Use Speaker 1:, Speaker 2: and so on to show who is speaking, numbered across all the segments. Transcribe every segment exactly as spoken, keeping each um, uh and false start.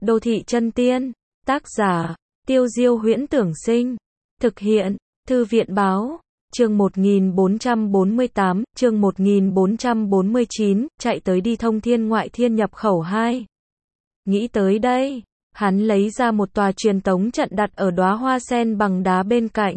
Speaker 1: Đô thị chân tiên, tác giả, Tiêu Diêu Huyễn Tưởng Sinh, thực hiện, Thư viện Báo, chương một nghìn bốn trăm bốn mươi tám, chương một nghìn bốn trăm bốn mươi chín, chạy tới đi thông thiên ngoại thiên nhập khẩu hai. Nghĩ tới đây, hắn lấy ra một tòa truyền tống trận đặt ở đóa hoa sen bằng đá bên cạnh.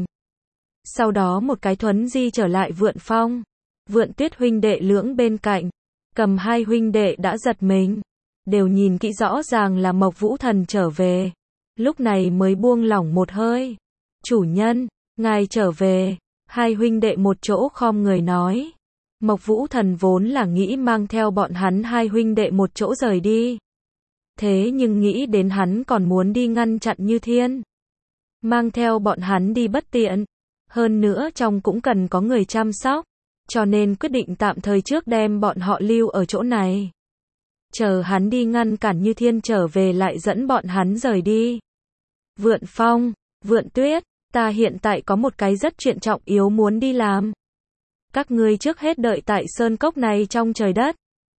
Speaker 1: Sau đó một cái thuấn di trở lại Vượn Phong. Vượn Tuyết huynh đệ lưỡng bên cạnh, Cầm hai huynh đệ đã giật mình, đều nhìn kỹ rõ ràng là Mộc Vũ Thần trở về. Lúc này mới buông lỏng một hơi. Chủ nhân, ngài trở về. Hai huynh đệ một chỗ khom người nói. Mộc Vũ Thần vốn là nghĩ mang theo bọn hắn hai huynh đệ một chỗ rời đi. Thế nhưng nghĩ đến hắn còn muốn đi ngăn chặn Như Thiên. Mang theo bọn hắn đi bất tiện. Hơn nữa trong cũng cần có người chăm sóc. Cho nên quyết định tạm thời trước đem bọn họ lưu ở chỗ này. Chờ hắn đi ngăn cản Như Thiên trở về lại dẫn bọn hắn rời đi. Vượn Phong, Vượn Tuyết, ta hiện tại có một cái rất chuyện trọng yếu muốn đi làm. Các ngươi trước hết đợi tại sơn cốc này trong trời đất.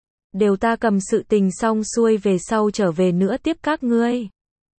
Speaker 1: Đều ta cầm sự tình xong xuôi về sau trở về nữa tiếp các ngươi.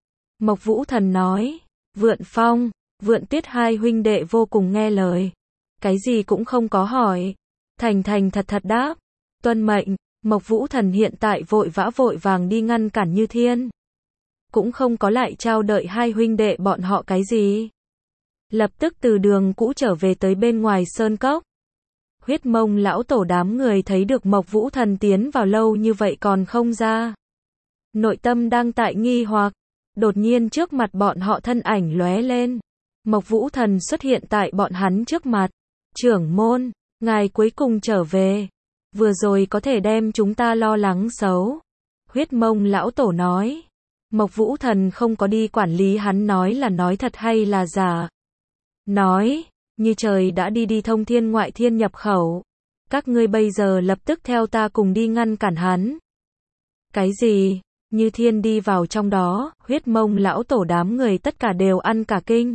Speaker 1: Mộc Vũ Thần nói. Vượn Phong, Vượn Tuyết hai huynh đệ vô cùng nghe lời. Cái gì cũng không có hỏi. Thành thành thật thật đáp. Tuân mệnh. Mộc Vũ Thần hiện tại vội vã vội vàng đi ngăn cản Như Thiên. Cũng không có lại trao đợi hai huynh đệ bọn họ cái gì. Lập tức từ đường cũ trở về tới bên ngoài sơn cốc. Huyết Mông lão tổ đám người thấy được Mộc Vũ Thần tiến vào lâu như vậy còn không ra. Nội tâm đang tại nghi hoặc. Đột nhiên trước mặt bọn họ thân ảnh lóe lên. Mộc Vũ Thần xuất hiện tại bọn hắn trước mặt. Trưởng môn, ngài cuối cùng trở về. Vừa rồi có thể đem chúng ta lo lắng xấu. Huyết Mông lão tổ nói. Mộc Vũ Thần không có đi quản lý hắn nói là nói thật hay là giả. Nói, như trời đã đi đi thông thiên ngoại thiên nhập khẩu. Các ngươi bây giờ lập tức theo ta cùng đi ngăn cản hắn. Cái gì? Như Thiên đi vào trong đó, Huyết Mông lão tổ đám người tất cả đều ăn cả kinh.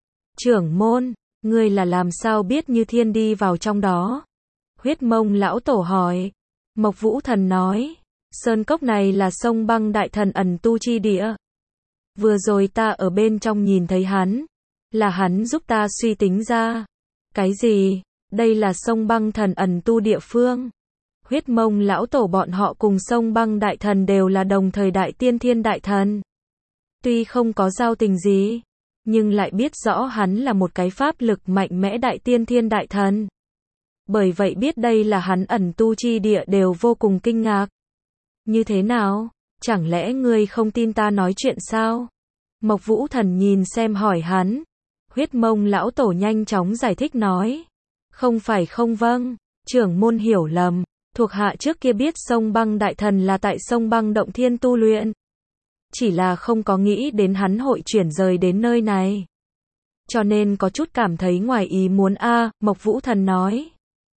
Speaker 1: Trưởng môn, ngươi là làm sao biết Như Thiên đi vào trong đó? Huyết Mông lão tổ hỏi. Mộc Vũ Thần nói. Sơn cốc này là sông băng đại thần ẩn tu chi địa. Vừa rồi ta ở bên trong nhìn thấy hắn. Là hắn giúp ta suy tính ra. Cái gì? Đây là sông băng thần ẩn tu địa phương. Huyết Mông lão tổ bọn họ cùng sông băng đại thần đều là đồng thời đại tiên thiên đại thần. Tuy không có giao tình gì, nhưng lại biết rõ hắn là một cái pháp lực mạnh mẽ đại tiên thiên đại thần. Bởi vậy biết đây là hắn ẩn tu chi địa đều vô cùng kinh ngạc. Như thế nào? Chẳng lẽ ngươi không tin ta nói chuyện sao? Mộc Vũ Thần nhìn xem hỏi hắn. Huyết Mông lão tổ nhanh chóng giải thích nói. Không phải không vâng, trưởng môn hiểu lầm. Thuộc hạ trước kia biết sông băng đại thần là tại sông băng động thiên tu luyện. Chỉ là không có nghĩ đến hắn hội chuyển rời đến nơi này. Cho nên có chút cảm thấy ngoài ý muốn a. À, Mộc Vũ Thần nói.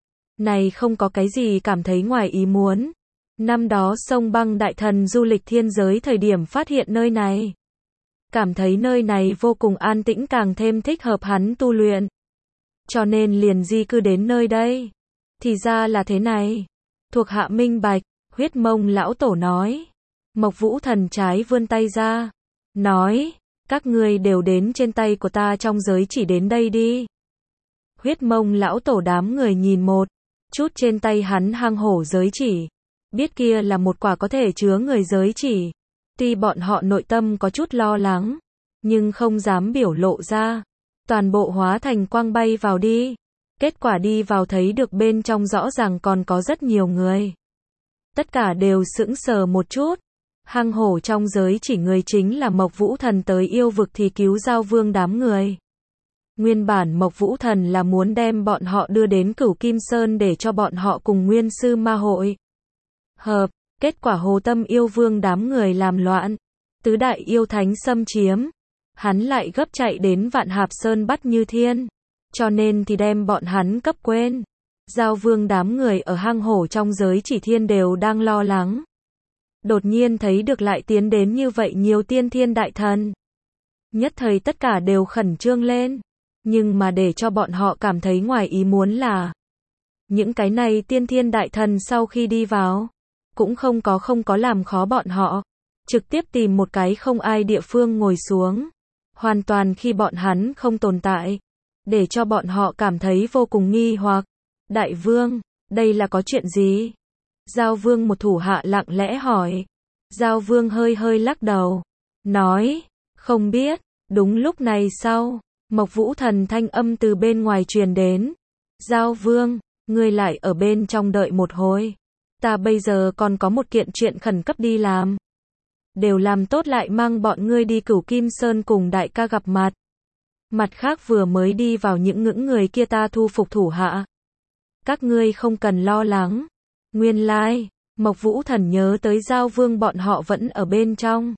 Speaker 1: Này không có cái gì cảm thấy ngoài ý muốn. Năm đó sông băng đại thần du lịch thiên giới thời điểm phát hiện nơi này. Cảm thấy nơi này vô cùng an tĩnh càng thêm thích hợp hắn tu luyện. Cho nên liền di cư đến nơi đây. Thì ra là thế này. Thuộc hạ minh bạch, Huyết Mông lão tổ nói. Mộc Vũ Thần trái vươn tay ra. Nói, các ngươi đều đến trên tay của ta trong giới chỉ đến đây đi. Huyết Mông lão tổ đám người nhìn một chút trên tay hắn hang hổ giới chỉ. Biết kia là một quả có thể chứa người giới chỉ. Tuy bọn họ nội tâm có chút lo lắng, nhưng không dám biểu lộ ra. Toàn bộ hóa thành quang bay vào đi. Kết quả đi vào thấy được bên trong rõ ràng còn có rất nhiều người. Tất cả đều sững sờ một chút. Hang hổ trong giới chỉ người chính là Mộc Vũ Thần tới yêu vực thì cứu Giao Vương đám người. Nguyên bản Mộc Vũ Thần là muốn đem bọn họ đưa đến Cửu Kim Sơn để cho bọn họ cùng Nguyên Sư Ma hội hợp. Kết quả Hồ Tâm yêu vương đám người làm loạn. Tứ đại yêu thánh xâm chiếm. Hắn lại gấp chạy đến Vạn Hạp Sơn bắt Như Thiên. Cho nên thì đem bọn hắn cấp quên. Giao Vương đám người ở hang hổ trong giới chỉ thiên đều đang lo lắng. Đột nhiên thấy được lại tiến đến như vậy nhiều tiên thiên đại thần. Nhất thời tất cả đều khẩn trương lên. Nhưng mà để cho bọn họ cảm thấy ngoài ý muốn là những cái này tiên thiên đại thần sau khi đi vào cũng không có không có làm khó bọn họ. trực tiếp tìm một cái không ai địa phương ngồi xuống. Hoàn toàn khi bọn hắn không tồn tại. Để cho bọn họ cảm thấy vô cùng nghi hoặc. Đại vương, đây là có chuyện gì? Giao vương một thủ hạ lặng lẽ hỏi. Giao vương hơi hơi lắc đầu. Nói, không biết. Đúng lúc này sau, Mộc Vũ Thần thanh âm từ bên ngoài truyền đến. Giao vương, ngươi lại ở bên trong đợi một hồi. Ta bây giờ còn có một kiện chuyện khẩn cấp đi làm. Đều làm tốt lại mang bọn ngươi đi Cửu Kim Sơn cùng đại ca gặp mặt. Mặt khác vừa mới đi vào những ngưỡng người kia ta thu phục thủ hạ. Các ngươi không cần lo lắng. Nguyên lai, Mộc Vũ Thần nhớ tới Giao vương bọn họ vẫn ở bên trong.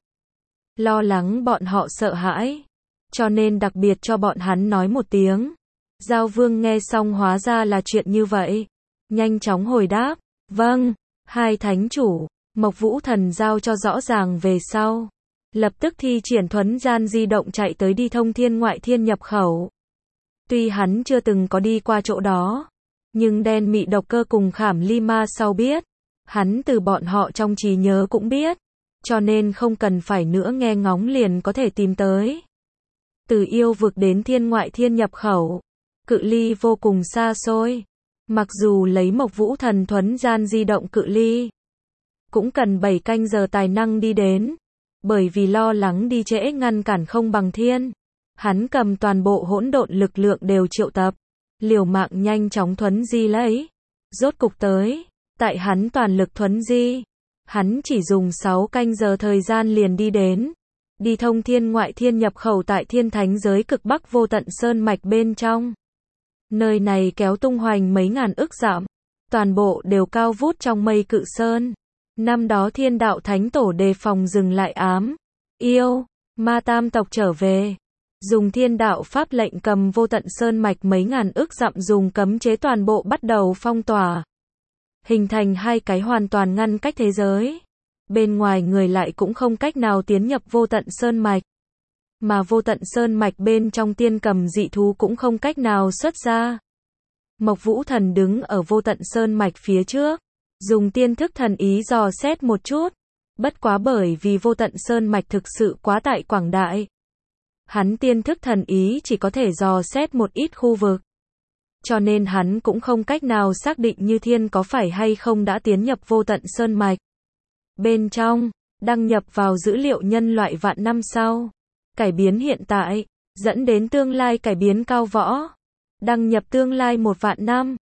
Speaker 1: Lo lắng bọn họ sợ hãi. Cho nên đặc biệt cho bọn hắn nói một tiếng. Giao vương nghe xong hóa ra là chuyện như vậy. Nhanh chóng hồi đáp. Vâng, hai thánh chủ. Mộc Vũ Thần giao cho rõ ràng về sau. Lập tức thi triển thuấn gian di động chạy tới đi thông thiên ngoại thiên nhập khẩu. Tuy hắn chưa từng có đi qua chỗ đó. Nhưng đen mị độc cơ cùng khảm ly ma sau biết. Hắn từ bọn họ trong trí nhớ cũng biết. Cho nên không cần phải nữa nghe ngóng liền có thể tìm tới. Từ yêu vực đến thiên ngoại thiên nhập khẩu. Cự ly vô cùng xa xôi. Mặc dù lấy Mộc Vũ Thần thuấn gian di động cự ly. Cũng cần bảy canh giờ tài năng đi đến. Bởi vì lo lắng đi trễ ngăn cản không bằng thiên. Hắn cầm toàn bộ hỗn độn lực lượng đều triệu tập. Liều mạng nhanh chóng thuấn di lấy. Rốt cục tới. Tại hắn toàn lực thuấn di. Hắn chỉ dùng sáu canh giờ thời gian liền đi đến. Đi thông thiên ngoại thiên nhập khẩu tại thiên thánh giới cực bắc vô tận sơn mạch bên trong. Nơi này kéo tung hoành mấy ngàn ức dặm. Toàn bộ đều cao vút trong mây cự sơn. Năm đó thiên đạo thánh tổ đề phòng dừng lại ám. Yêu, ma tam tộc trở về. Dùng thiên đạo pháp lệnh cầm vô tận sơn mạch mấy ngàn ức dặm dùng cấm chế toàn bộ bắt đầu phong tỏa. Hình thành hai cái hoàn toàn ngăn cách thế giới. Bên ngoài người lại cũng không cách nào tiến nhập vô tận sơn mạch. Mà vô tận sơn mạch bên trong tiên cầm dị thú cũng không cách nào xuất ra. Mộc Vũ Thần đứng ở vô tận sơn mạch phía trước. Dùng tiên thức thần ý dò xét một chút. Bất quá bởi vì vô tận sơn mạch thực sự quá tại quảng đại. Hắn tiên thức thần ý chỉ có thể dò xét một ít khu vực. Cho nên hắn cũng không cách nào xác định Như Thiên có phải hay không đã tiến nhập vô tận sơn mạch. Bên trong, đăng nhập vào dữ liệu nhân loại vạn năm sau. Cải biến hiện tại, dẫn đến tương lai cải biến cao võ. Đăng nhập tương lai một vạn năm.